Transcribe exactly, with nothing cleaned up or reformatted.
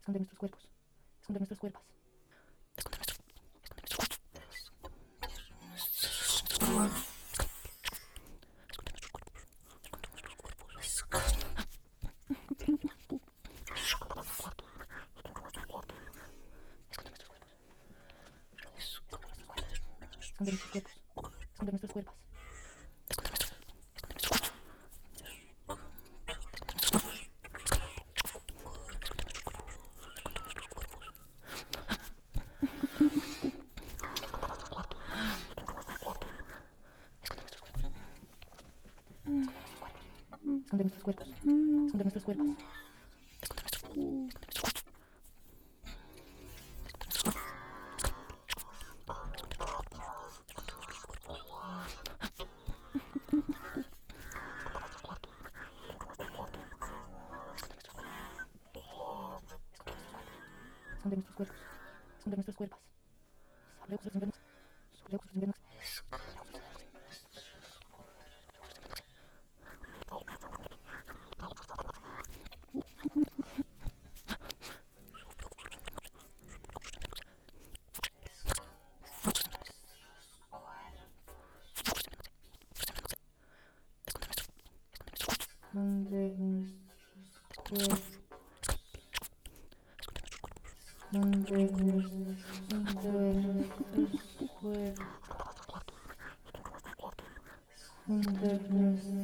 esconde nuestros cuerpos, esconde nuestros cuerpos, esconde nuestros, esconde nuestros cuerpos, esconde nuestros cuerpos, esconde nuestros cuerpos, esconde nuestros cuerpos, esconde nuestros cuerpos, esconde nuestros cuerpos, esconde nuestros cuerpos, esconde nuestros, esconde nuestros cuerpos. Esconde nuestros cuerpos, esconde nuestros cuerpos, esconde nuestros, esconde nuestros cuerpos. Esconde nuestros cuerpos, esconde nuestros cuerpos. Esconde